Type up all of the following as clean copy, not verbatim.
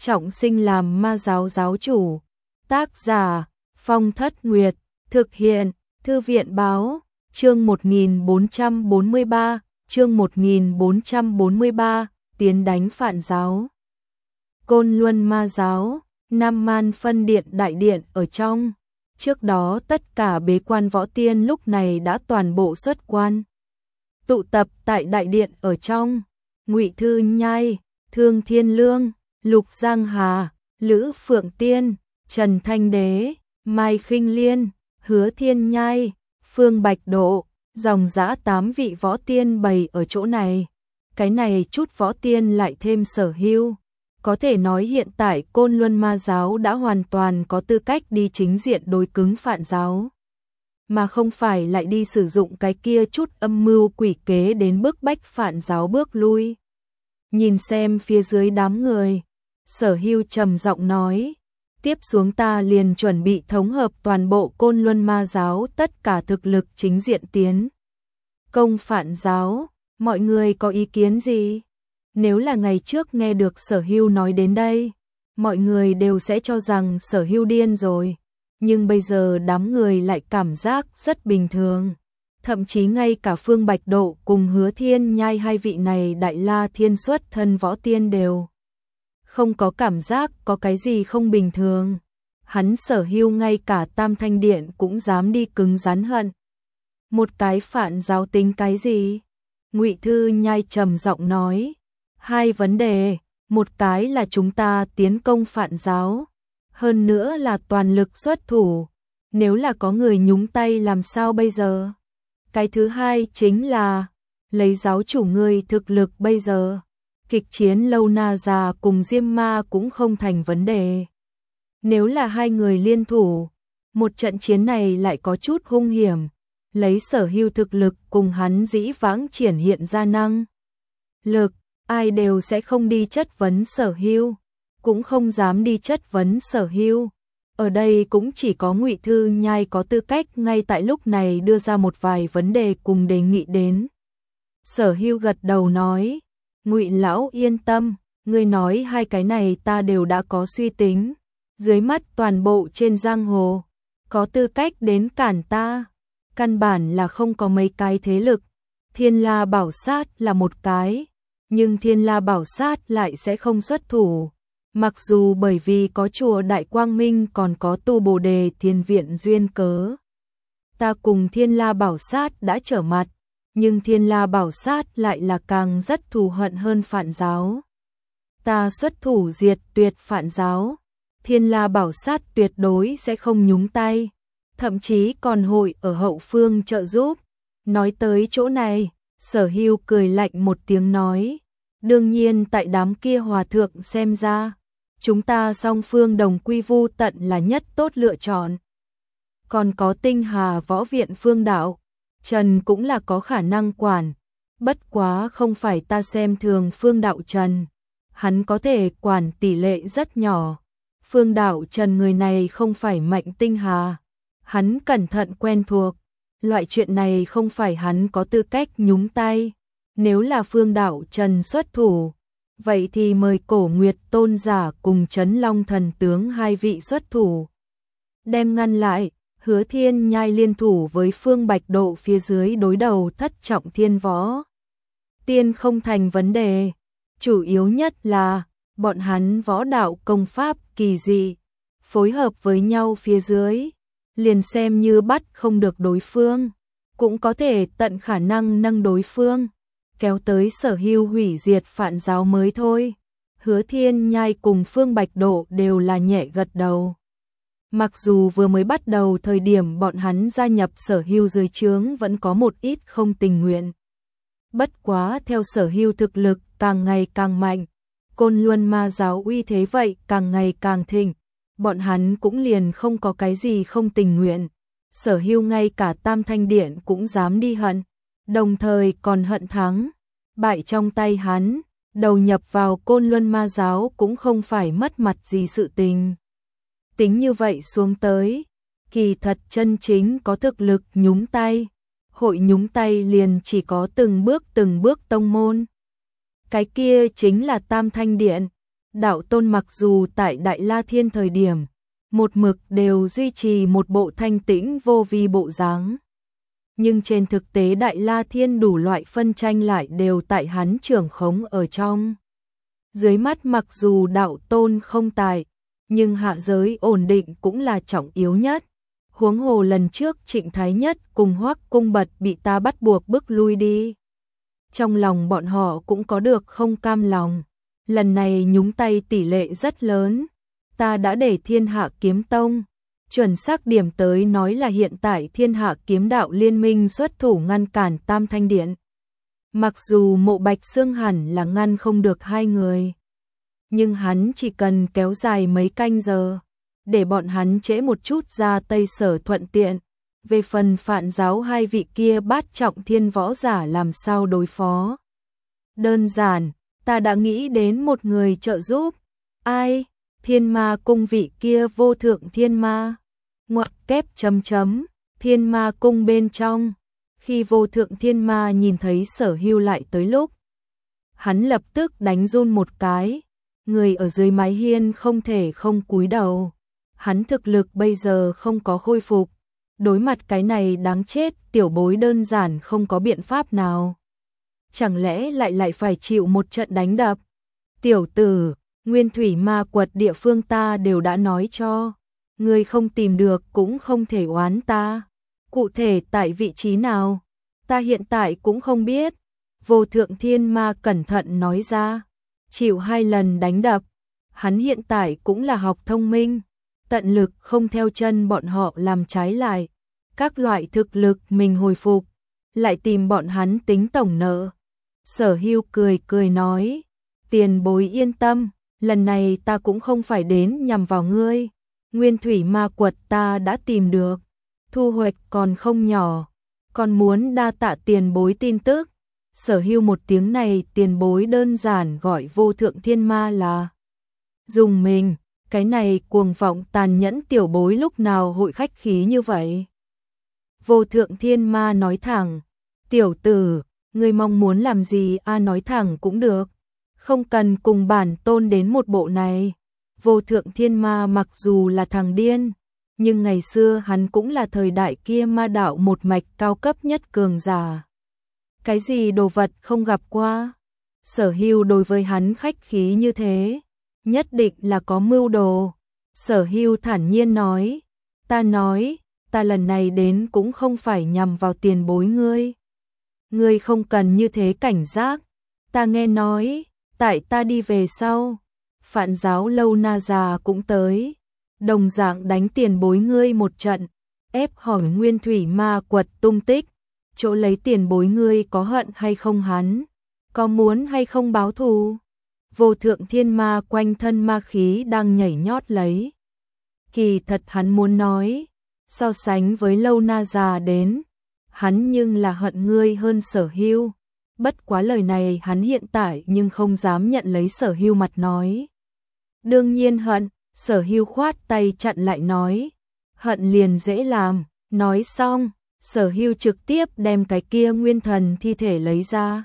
trọng sinh làm ma giáo giáo chủ. Tác giả Phong Thất Nguyệt. Thực hiện Thư viện Báo. Chương 1443. Chương 1443. Tiến đánh Phạn giáo. Côn Luân ma giáo, Nam Man phân điện đại điện ở trong. Trước đó tất cả bế quan võ tiên lúc này đã toàn bộ xuất quan. Tụ tập tại đại điện ở trong. Ngụy Thư Nhai, Thương Thiên Lương, Lục Giang Hà, Lữ Phượng Tiên, Trần Thanh Đế, Mai Khinh Liên, Hứa Thiên Nhai, Phương Bạch Độ, dòng dã 8 vị võ tiên bày ở chỗ này. Cái này chút võ tiên lại thêm Sở Hưu. Có thể nói hiện tại Côn Luân ma giáo đã hoàn toàn có tư cách đi chính diện đối cứng Phạn giáo. Mà không phải lại đi sử dụng cái kia chút âm mưu quỷ kế đến bức bách Phạn giáo bước lui. Nhìn xem phía dưới đám người, Sở Hưu trầm giọng nói, tiếp xuống ta liền chuẩn bị thống hợp toàn bộ Côn Luân ma giáo tất cả thực lực chính diện tiến công Phạn giáo, mọi người có ý kiến gì? Nếu là ngày trước nghe được Sở Hưu nói đến đây, mọi người đều sẽ cho rằng Sở Hưu điên rồi, nhưng bây giờ đám người lại cảm giác rất bình thường. Thậm chí ngay cả Phương Bạch Độ cùng Hứa Thiên Nhai hai vị này đại la thiên xuất thân võ tiên đều không có cảm giác có cái gì không bình thường. Hắn Sở Hưu ngay cả Tam Thanh Điện cũng dám đi cứng rắn hận. Một cái Phạn giáo tính cái gì? Ngụy Thư Nhai trầm giọng nói, hai vấn đề, một cái là chúng ta tiến công Phạn giáo, hơn nữa là toàn lực xuất thủ, nếu là có người nhúng tay làm sao bây giờ? Cái thứ hai chính là lấy giáo chủ ngươi thực lực bây giờ, kịch chiến Lâu Na già cùng Diêm Ma cũng không thành vấn đề. Nếu là hai người liên thủ, một trận chiến này lại có chút hung hiểm, lấy Sở Hưu thực lực cùng hắn dĩ vãng triển hiện ra năng lực, ai đều sẽ không đi chất vấn Sở Hưu, cũng không dám đi chất vấn Sở Hưu. Ở đây cũng chỉ có Ngụy Thư Nhai có tư cách ngay tại lúc này đưa ra một vài vấn đề cùng đề nghị đến. Sở Hưu gật đầu nói, Ngụy lão yên tâm, ngươi nói hai cái này ta đều đã có suy tính, dưới mắt toàn bộ trên giang hồ, có tư cách đến cản ta, căn bản là không có mấy cái thế lực. Thiên La Bảo Sát là một cái, nhưng Thiên La Bảo Sát lại sẽ không xuất thủ. Mặc dù bởi vì có chùa Đại Quang Minh còn có tu Bồ Đề Thiên Viện duyên cớ, ta cùng Thiên La Bảo Sát đã trở mặt, nhưng Thiên La Bảo Sát lại là càng rất thù hận hơn Phạn giáo. Ta xuất thủ diệt tuyệt Phạn giáo, Thiên La Bảo Sát tuyệt đối sẽ không nhúng tay, thậm chí còn hội ở hậu phương trợ giúp. Nói tới chỗ này, Sở Hưu cười lạnh một tiếng nói, đương nhiên tại đám kia hòa thượng xem ra, chúng ta song phương đồng quy vu tận là nhất tốt lựa chọn. Còn có Tinh Hà Võ Viện Phương Đạo, Trần cũng là có khả năng quản, bất quá không phải ta xem thường Phương Đạo Trần, hắn có thể quản tỷ lệ rất nhỏ. Phương Đạo Trần người này không phải Mạnh Tinh Hà, hắn cẩn thận quen thuộc, loại chuyện này không phải hắn có tư cách nhúng tay. Nếu là Phương Đạo Trần xuất thủ, vậy thì mời Cổ Nguyệt Tôn giả cùng Trấn Long Thần tướng hai vị xuất thủ, đem ngăn lại. Hứa Thiên Nhai liên thủ với Phương Bạch Độ phía dưới đối đầu Thất Trọng Thiên Võ tiên không thành vấn đề, chủ yếu nhất là bọn hắn võ đạo công pháp kỳ dị, phối hợp với nhau phía dưới, liền xem như bắt không được đối phương, cũng có thể tận khả năng nâng đối phương, kéo tới Sở Hưu hủy diệt Phạn giáo mới thôi. Hứa Thiên Nhai cùng Phương Bạch Độ đều là nhẹ gật đầu. Mặc dù vừa mới bắt đầu thời điểm bọn hắn gia nhập Sở Hưu dưới trướng vẫn có một ít không tình nguyện. Bất quá theo Sở Hưu thực lực càng ngày càng mạnh, Côn Luân ma giáo uy thế vậy càng ngày càng thịnh, bọn hắn cũng liền không có cái gì không tình nguyện. Sở Hưu ngay cả Tam Thanh Điện cũng dám đi hận, đồng thời còn hận thắng, bại trong tay hắn, đầu nhập vào Côn Luân ma giáo cũng không phải mất mặt gì sự tình. Tính như vậy xuống tới, kỳ thật chân chính có thực lực nhúng tay, hội nhúng tay liền chỉ có từng bước tông môn. Cái kia chính là Tam Thanh Điện, Đạo Tôn mặc dù tại Đại La Thiên thời điểm, một mực đều duy trì một bộ thanh tĩnh vô vi bộ dáng. Nhưng trên thực tế Đại La Thiên đủ loại phân tranh lại đều tại hắn trưởng khống ở trong. Dưới mắt mặc dù Đạo Tôn không tài, nhưng hạ giới ổn định cũng là trọng yếu nhất. Huống hồ lần trước Trịnh Thái Nhất cùng Hoắc Cung Bật bị ta bắt buộc bức lui đi. Trong lòng bọn họ cũng có được không cam lòng. Lần này nhúng tay tỷ lệ rất lớn. Ta đã để Thiên Hạ Kiếm Tông chuẩn xác điểm tới nói là hiện tại Thiên Hạ Kiếm Đạo Liên Minh xuất thủ ngăn cản Tam Thanh Điện. Mặc dù Mộ Bạch Xương hẳn là ngăn không được hai người, nhưng hắn chỉ cần kéo dài mấy canh giờ, để bọn hắn trễ một chút ra Tây Sở thuận tiện. Về phần Phạn giáo hai vị kia bát trọng thiên võ giả làm sao đối phó? Đơn giản, ta đã nghĩ đến một người trợ giúp. Ai? Thiên Ma cung vị kia Vô Thượng Thiên Ma. Ngoặc kép chấm chấm, Thiên Ma cung bên trong. Khi Vô Thượng Thiên Ma nhìn thấy Sở Hưu lại tới lúc, hắn lập tức đánh run một cái. Người ở dưới mái hiên không thể không cúi đầu. Hắn thực lực bây giờ không có khôi phục. Đối mặt cái này đáng chết, tiểu bối đơn giản không có biện pháp nào. Chẳng lẽ lại phải chịu một trận đánh đập? Tiểu tử, Nguyên Thủy Ma Quật địa phương ta đều đã nói cho. Ngươi không tìm được cũng không thể oán ta. Cụ thể tại vị trí nào? Ta hiện tại cũng không biết. Vô Thượng Thiên Ma cẩn thận nói ra. Chịu 2 lần đánh đập. Hắn hiện tại cũng là học thông minh. Tận lực không theo chân bọn họ làm trái lại. Các loại thực lực mình hồi phục. Lại tìm bọn hắn tính tổng nợ. Sở Hưu cười cười nói. Tiền bối yên tâm. Lần này ta cũng không phải đến nhằm vào ngươi. Nguyên Thủy Ma Quật ta đã tìm được. Thu hoạch còn không nhỏ. Còn muốn đa tạ tiền bối tin tức. Sở Hưu một tiếng này tiền bối đơn giản gọi Vô Thượng Thiên Ma là dùng mình. Cái này cuồng vọng tàn nhẫn tiểu bối lúc nào hội khách khí như vậy. Vô Thượng Thiên Ma nói thẳng. Tiểu tử, ngươi mong muốn làm gì nói thẳng cũng được. Không cần cùng bản tôn đến một bộ này. Vô Thượng Thiên Ma mặc dù là thằng điên, nhưng ngày xưa hắn cũng là thời đại kia ma đạo một mạch cao cấp nhất cường giả. Cái gì đồ vật không gặp qua? Sở Hưu đối với hắn khách khí như thế, nhất định là có mưu đồ. Sở Hưu thản nhiên nói, ta lần này đến cũng không phải nhằm vào tiền bối ngươi. Ngươi không cần như thế cảnh giác. Ta nghe nói, tại ta đi về sau, Phạn giáo Lâu Na già cũng tới, đồng dạng đánh tiền bối ngươi một trận, ép hỏi Nguyên Thủy Ma Quật tung tích, chỗ lấy tiền bối ngươi có hận hay không hắn, có muốn hay không báo thù. Vô Thượng Thiên Ma quanh thân ma khí đang nhảy nhót lấy. Kỳ thật hắn muốn nói, so sánh với Lâu Na già đến, hắn nhưng là hận ngươi hơn Sở Hưu. Bất quá lời này hắn hiện tại nhưng không dám nhận lấy Sở Hưu mặt nói. Đương nhiên hận. Sở Hưu khoát tay chặn lại nói. Hận liền dễ làm. Nói xong, Sở Hưu trực tiếp đem cái kia nguyên thần thi thể lấy ra.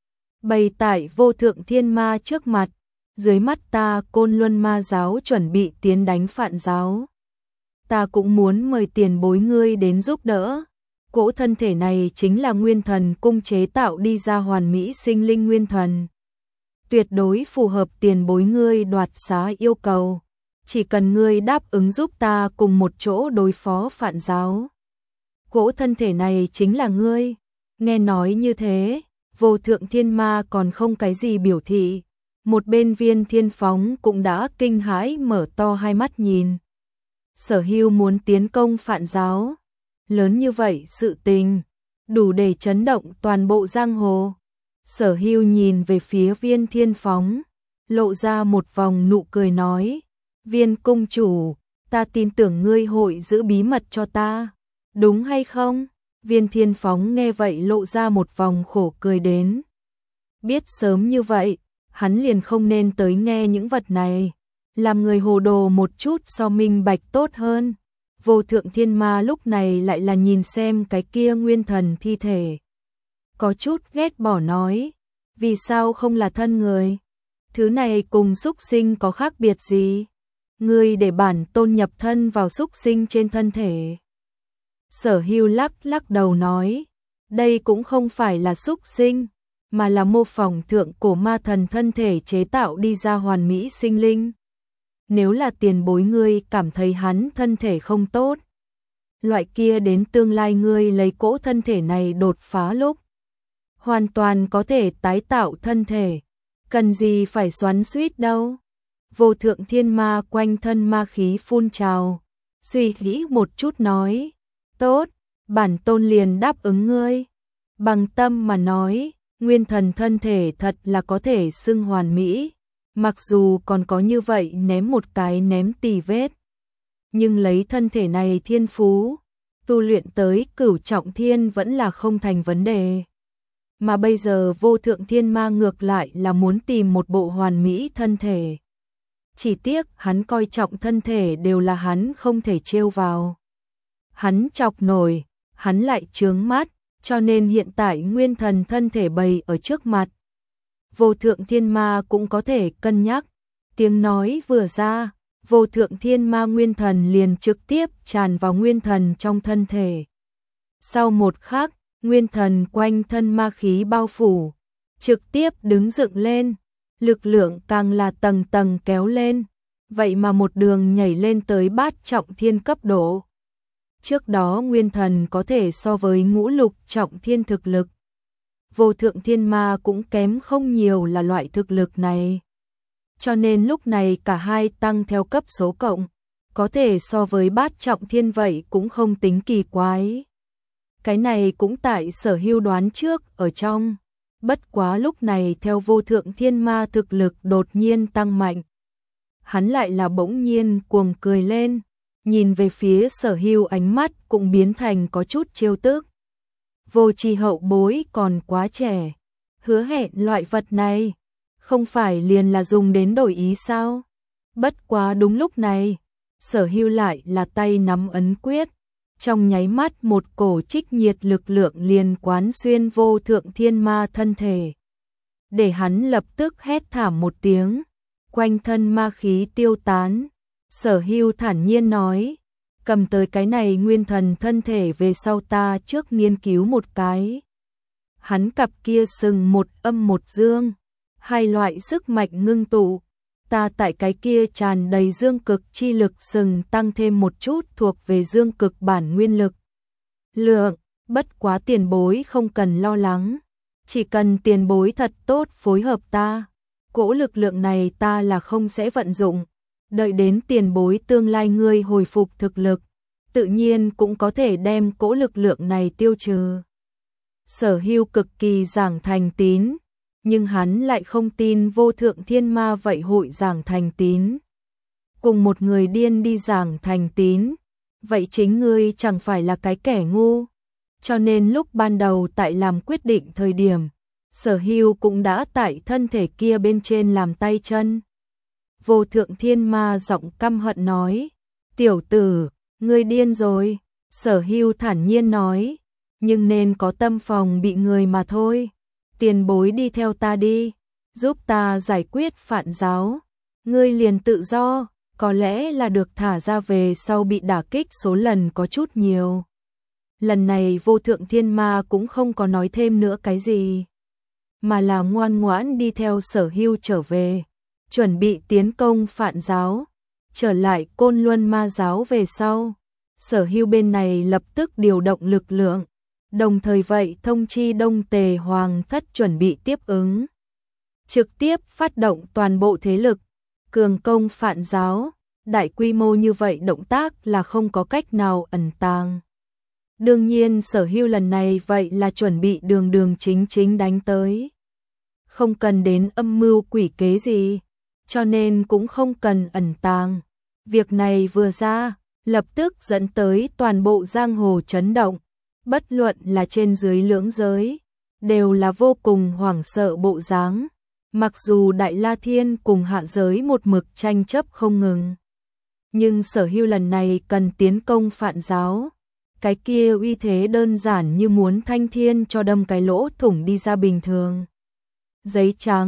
Bày tại Vô Thượng Thiên Ma trước mặt. Dưới mắt ta Côn Luân Ma giáo chuẩn bị tiến đánh Phạn giáo. Ta cũng muốn mời tiền bối ngươi đến giúp đỡ. Cỗ thân thể này chính là nguyên thần cung chế tạo đi ra hoàn mỹ sinh linh nguyên thần. Tuyệt đối phù hợp tiền bối ngươi đoạt xá yêu cầu. Chỉ cần ngươi đáp ứng giúp ta cùng một chỗ đối phó Phạn giáo. Cỗ thân thể này chính là ngươi. Nghe nói như thế, Vô Thượng Thiên Ma còn không cái gì biểu thị. Một bên Viên Thiên Phóng cũng đã kinh hãi mở to hai mắt nhìn. Sở Hưu muốn tiến công Phạn giáo. Lớn như vậy sự tình, đủ để chấn động toàn bộ giang hồ. Sở Hưu nhìn về phía Viên Thiên Phóng, lộ ra một vòng nụ cười nói, Viên cung chủ, ta tin tưởng ngươi hội giữ bí mật cho ta, đúng hay không? Viên Thiên Phóng nghe vậy lộ ra một vòng khổ cười đến. Biết sớm như vậy, hắn liền không nên tới nghe những vật này, làm người hồ đồ một chút so minh bạch tốt hơn. Vô Thượng Thiên Ma lúc này lại là nhìn xem cái kia nguyên thần thi thể. Có chút ghét bỏ nói, vì sao không là thân người? Thứ này cùng súc sinh có khác biệt gì? Ngươi để bản tôn nhập thân vào súc sinh trên thân thể. Sở Hưu lắc lắc đầu nói, đây cũng không phải là súc sinh, mà là mô phỏng thượng cổ ma thần thân thể chế tạo đi ra hoàn mỹ sinh linh. Nếu là tiền bối ngươi cảm thấy hắn thân thể không tốt, loại kia đến tương lai ngươi lấy cỗ thân thể này đột phá lúc, hoàn toàn có thể tái tạo thân thể, cần gì phải xoắn xuýt đâu. Vô thượng thiên ma quanh thân ma khí phun trào, suy nghĩ một chút nói, tốt, bản tôn liền đáp ứng ngươi. Bằng tâm mà nói, nguyên thần thân thể thật là có thể xưng hoàn mỹ, mặc dù còn có như vậy ném một cái ném tì vết. Nhưng lấy thân thể này thiên phú, tu luyện tới cửu trọng thiên vẫn là không thành vấn đề. Mà bây giờ vô thượng thiên ma ngược lại là muốn tìm một bộ hoàn mỹ thân thể. Chỉ tiếc hắn coi trọng thân thể đều là hắn không thể trêu vào. Hắn chọc nổi, hắn lại chướng mắt, cho nên hiện tại nguyên thần thân thể bày ở trước mặt. Vô thượng thiên ma cũng có thể cân nhắc. Tiếng nói vừa ra, vô thượng thiên ma nguyên thần liền trực tiếp tràn vào nguyên thần trong thân thể. Sau một khắc, nguyên thần quanh thân ma khí bao phủ, trực tiếp đứng dựng lên, lực lượng càng là tầng tầng kéo lên, vậy mà một đường nhảy lên tới bát trọng thiên cấp độ. Trước đó nguyên thần có thể so với ngũ lục trọng thiên thực lực. Vô thượng thiên ma cũng kém không nhiều là loại thực lực này. Cho nên lúc này cả hai tăng theo cấp số cộng, có thể so với bát trọng thiên vậy cũng không tính kỳ quái. Cái này cũng tại Sở Hưu đoán trước ở trong. Bất quá lúc này theo vô thượng thiên ma thực lực đột nhiên tăng mạnh. Hắn lại là bỗng nhiên cuồng cười lên, nhìn về phía Sở Hưu ánh mắt cũng biến thành có chút trêu tức. Vô Tri hậu bối còn quá trẻ, hứa hẹn loại vật này, không phải liền là dùng đến đổi ý sao? Bất quá đúng lúc này, Sở Hưu lại là tay nắm ấn quyết, trong nháy mắt một cổ trích nhiệt lực lượng liền quán xuyên vô thượng thiên ma thân thể. Để hắn lập tức hét thảm một tiếng, quanh thân ma khí tiêu tán. Sở Hưu thản nhiên nói, cầm tới cái này nguyên thần thân thể về sau ta trước nghiên cứu một cái. Hắn cặp kia sừng một âm một dương, hai loại sức mạnh ngưng tụ, ta tại cái kia tràn đầy dương cực chi lực sừng tăng thêm một chút thuộc về dương cực bản nguyên lực. Lượng, bất quá tiền bối không cần lo lắng, chỉ cần tiền bối thật tốt phối hợp ta, cỗ lực lượng này ta là không sẽ vận dụng. Đợi đến tiền bối tương lai ngươi hồi phục thực lực, tự nhiên cũng có thể đem cỗ lực lượng này tiêu trừ. Sở Hưu cực kỳ giảng thành tín, nhưng hắn lại không tin vô thượng thiên ma vậy hội giảng thành tín. Cùng một người điên đi giảng thành tín, vậy chính ngươi chẳng phải là cái kẻ ngu. Cho nên lúc ban đầu tại làm quyết định thời điểm, Sở Hưu cũng đã tại thân thể kia bên trên làm tay chân. Vô thượng thiên ma giọng căm hận nói, tiểu tử, ngươi điên rồi. Sở Hưu thản nhiên nói, nhưng nên có tâm phòng bị người mà thôi. Tiền bối đi theo ta đi, giúp ta giải quyết phản giáo. Ngươi liền tự do, có lẽ là được thả ra về sau bị đả kích số lần có chút nhiều. Lần này vô thượng thiên ma cũng không có nói thêm nữa cái gì, mà là ngoan ngoãn đi theo Sở Hưu trở về, chuẩn bị tiến công phản giáo. Trở lại Côn Luân ma giáo về sau, Sở Hưu bên này lập tức điều động lực lượng, đồng thời vậy thông chi Đông Tề Hoàng thất chuẩn bị tiếp ứng. Trực tiếp phát động toàn bộ thế lực, cường công phản giáo, đại quy mô như vậy động tác là không có cách nào ẩn tàng. Đương nhiên Sở Hưu lần này vậy là chuẩn bị đường đường chính chính đánh tới. Không cần đến âm mưu quỷ kế gì, cho nên cũng không cần ẩn tàng. Việc này vừa ra, lập tức dẫn tới toàn bộ giang hồ chấn động, bất luận là trên dưới lưỡng giới, đều là vô cùng hoảng sợ bộ dáng. Mặc dù Đại La Thiên cùng hạ giới một mực tranh chấp không ngừng, nhưng Sở Hưu lần này cần tiến công phản giáo, cái kia uy thế đơn giản như muốn thanh thiên cho đâm cái lỗ thủng đi ra bình thường. Giấy trắng,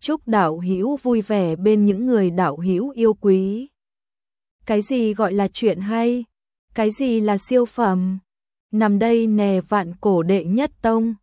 chúc đạo hữu vui vẻ bên những người đạo hữu yêu quý. Cái gì gọi là chuyện hay? Cái gì là siêu phẩm? Nằm đây nè vạn cổ đệ nhất tông.